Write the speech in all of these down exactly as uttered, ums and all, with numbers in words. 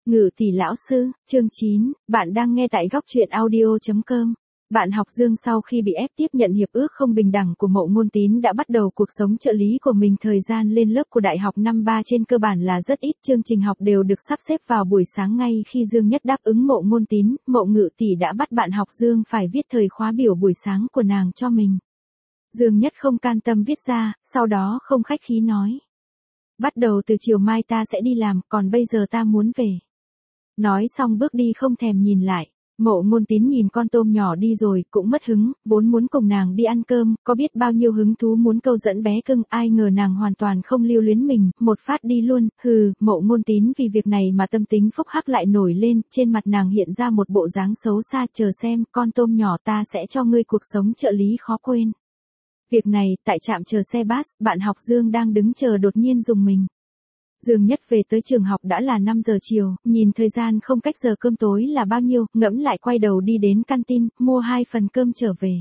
Ngự tỷ lão sư, chương chín, bạn đang nghe tại góc truyện audio chấm com. Bạn học Dương sau khi bị ép tiếp nhận hiệp ước không bình đẳng của Mộ Ngôn Tín đã bắt đầu cuộc sống trợ lý của mình. Thời gian lên lớp của đại học năm ba trên cơ bản là rất ít, chương trình học đều được sắp xếp vào buổi sáng. Ngay khi Dương Nhất đáp ứng Mộ Ngôn Tín, Mộ Ngự tỷ đã bắt bạn học Dương phải viết thời khóa biểu buổi sáng của nàng cho mình. Dương Nhất không can tâm viết ra, sau đó không khách khí nói: bắt đầu từ chiều mai ta sẽ đi làm, còn bây giờ ta muốn về. Nói xong bước đi không thèm nhìn lại. Mộ Ngôn Tín nhìn con tôm nhỏ đi rồi, cũng mất hứng, vốn muốn cùng nàng đi ăn cơm, có biết bao nhiêu hứng thú muốn câu dẫn bé cưng, ai ngờ nàng hoàn toàn không lưu luyến mình, một phát đi luôn. Hừ, Mộ Ngôn Tín vì việc này mà tâm tính phúc hắc lại nổi lên, trên mặt nàng hiện ra một bộ dáng xấu xa. Chờ xem, con tôm nhỏ, ta sẽ cho ngươi cuộc sống trợ lý khó quên. Việc này, tại trạm chờ xe bus, bạn học Dương đang đứng chờ đột nhiên rùng mình. Dương Nhất về tới trường học đã là năm giờ chiều, nhìn thời gian không cách giờ cơm tối là bao nhiêu, ngẫm lại quay đầu đi đến canteen, mua hai phần cơm trở về.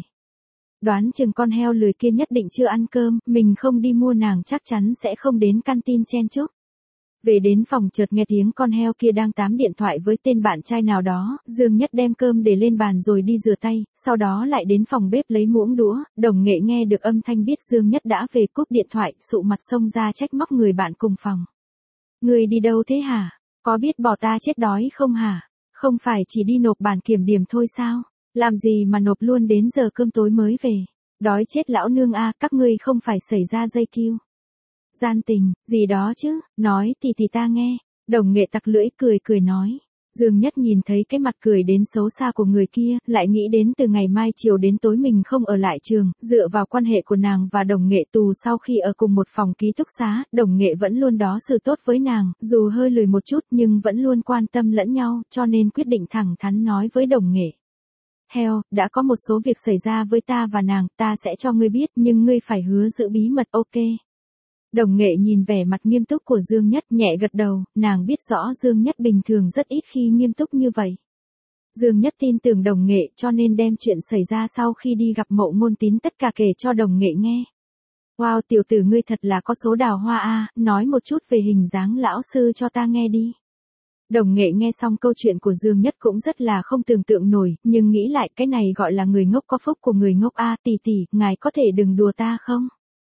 Đoán chừng con heo lười kia nhất định chưa ăn cơm, mình không đi mua nàng chắc chắn sẽ không đến canteen chen chúc. Về đến phòng chợt nghe tiếng con heo kia đang tám điện thoại với tên bạn trai nào đó, Dương Nhất đem cơm để lên bàn rồi đi rửa tay, sau đó lại đến phòng bếp lấy muỗng đũa. Đồng Nghệ nghe được âm thanh biết Dương Nhất đã về, cúp điện thoại, sụ mặt xông ra trách móc người bạn cùng phòng. Người đi đâu thế hả? Có biết bỏ ta chết đói không hả? Không phải chỉ đi nộp bản kiểm điểm thôi sao? Làm gì mà nộp luôn đến giờ cơm tối mới về? Đói chết lão nương a, các ngươi không phải xảy ra dây kiu gian tình, gì đó chứ, nói thì thì ta nghe. Đồng Nghệ tặc lưỡi cười cười nói. Dương Nhất nhìn thấy cái mặt cười đến xấu xa của người kia, lại nghĩ đến từ ngày mai chiều đến tối mình không ở lại trường, dựa vào quan hệ của nàng và Đồng Nghệ tù sau khi ở cùng một phòng ký túc xá, Đồng Nghệ vẫn luôn đối xử tốt với nàng, dù hơi lười một chút nhưng vẫn luôn quan tâm lẫn nhau, cho nên quyết định thẳng thắn nói với Đồng Nghệ. Heo, đã có một số việc xảy ra với ta và nàng, ta sẽ cho ngươi biết, nhưng ngươi phải hứa giữ bí mật, ok? Đồng Nghệ nhìn vẻ mặt nghiêm túc của Dương Nhất, nhẹ gật đầu, nàng biết rõ Dương Nhất bình thường rất ít khi nghiêm túc như vậy. Dương Nhất tin tưởng Đồng Nghệ cho nên đem chuyện xảy ra sau khi đi gặp Mộ Ngôn Tín tất cả kể cho Đồng Nghệ nghe. Wow, tiểu tử ngươi thật là có số đào hoa a, nói một chút về hình dáng lão sư cho ta nghe đi. Đồng Nghệ nghe xong câu chuyện của Dương Nhất cũng rất là không tưởng tượng nổi, nhưng nghĩ lại cái này gọi là người ngốc có phúc của người ngốc a, tỷ tỷ, ngài có thể đừng đùa ta không?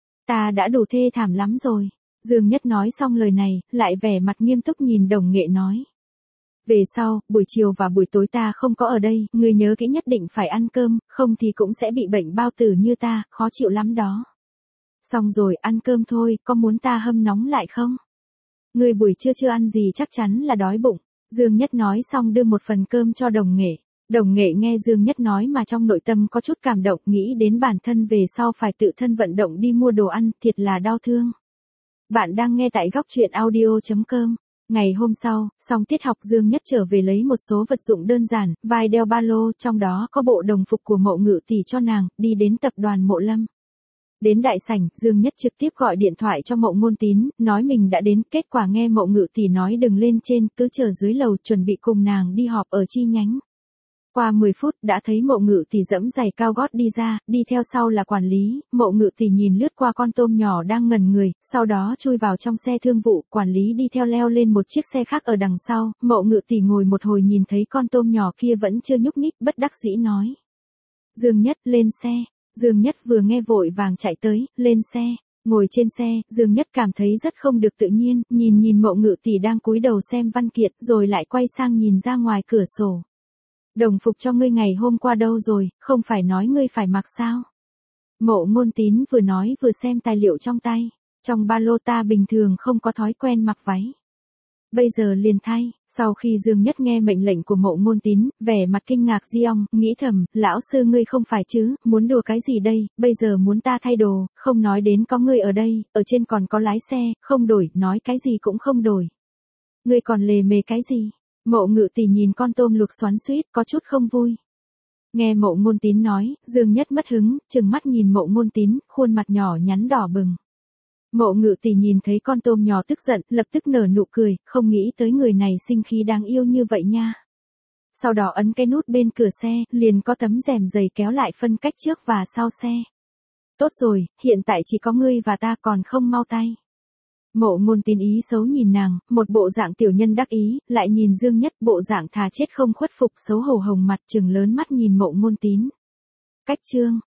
Ta đã đủ thê thảm lắm rồi. Dương Nhất nói xong lời này, lại vẻ mặt nghiêm túc nhìn Đồng Nghệ nói. Về sau, buổi chiều và buổi tối ta không có ở đây, ngươi nhớ kỹ nhất định phải ăn cơm, không thì cũng sẽ bị bệnh bao tử như ta, khó chịu lắm đó. Xong rồi, ăn cơm thôi, có muốn ta hâm nóng lại không? Ngươi buổi trưa chưa ăn gì chắc chắn là đói bụng. Dương Nhất nói xong đưa một phần cơm cho Đồng Nghệ. Đồng Nghệ nghe Dương Nhất nói mà trong nội tâm có chút cảm động, nghĩ đến bản thân về sau phải tự thân vận động đi mua đồ ăn, thiệt là đau thương. Bạn đang nghe tại góc truyện audio chấm com. Ngày hôm sau, xong tiết học Dương Nhất trở về lấy một số vật dụng đơn giản, vai đeo ba lô, trong đó có bộ đồng phục của Mộ Ngự tỷ cho nàng, đi đến tập đoàn Mộ Lâm. Đến đại sảnh, Dương Nhất trực tiếp gọi điện thoại cho Mộ Ngôn Tín, nói mình đã đến, kết quả nghe Mộ Ngự tỷ nói đừng lên trên, cứ chờ dưới lầu, chuẩn bị cùng nàng đi họp ở chi nhánh. Qua mười phút đã thấy Mộ Ngự tỷ dẫm giày cao gót đi ra, đi theo sau là quản lý. Mộ Ngự tỷ nhìn lướt qua con tôm nhỏ đang ngẩn người, sau đó chui vào trong xe thương vụ, quản lý đi theo leo lên một chiếc xe khác ở đằng sau. Mộ Ngự tỷ ngồi một hồi nhìn thấy con tôm nhỏ kia vẫn chưa nhúc nhích, bất đắc dĩ nói. Dương Nhất, lên xe. Dương Nhất vừa nghe vội vàng chạy tới, lên xe. Ngồi trên xe, Dương Nhất cảm thấy rất không được tự nhiên, nhìn nhìn Mộ Ngự tỷ đang cúi đầu xem văn kiện, rồi lại quay sang nhìn ra ngoài cửa sổ. Đồng phục cho ngươi ngày hôm qua đâu rồi, không phải nói ngươi phải mặc sao? Mộ Ngôn Tín vừa nói vừa xem tài liệu trong tay. Trong ba lô ta bình thường không có thói quen mặc váy. Bây giờ liền thay. Sau khi Dương Nhất nghe mệnh lệnh của Mộ Ngôn Tín, vẻ mặt kinh ngạc Giong, nghĩ thầm, lão sư ngươi không phải chứ, muốn đùa cái gì đây, bây giờ muốn ta thay đồ, không nói đến có ngươi ở đây, ở trên còn có lái xe, không đổi, nói cái gì cũng không đổi. Ngươi còn lề mề cái gì? Mộ Ngự tỷ nhìn con tôm luộc xoắn xuýt, có chút không vui. Nghe Mộ Ngôn Tín nói, Dương Nhất mất hứng, trừng mắt nhìn Mộ Ngôn Tín, khuôn mặt nhỏ nhắn đỏ bừng. Mộ Ngự tỷ nhìn thấy con tôm nhỏ tức giận, lập tức nở nụ cười, không nghĩ tới người này sinh khí đáng yêu như vậy nha. Sau đó ấn cái nút bên cửa xe, liền có tấm rèm dày kéo lại phân cách trước và sau xe. Tốt rồi, hiện tại chỉ có ngươi và ta, còn không mau tay. Mộ Ngôn Tín ý xấu nhìn nàng, một bộ dạng tiểu nhân đắc ý, lại nhìn Dương Nhất bộ dạng thà chết không khuất phục xấu hổ hồng mặt trừng lớn mắt nhìn Mộ Ngôn Tín. Cách chương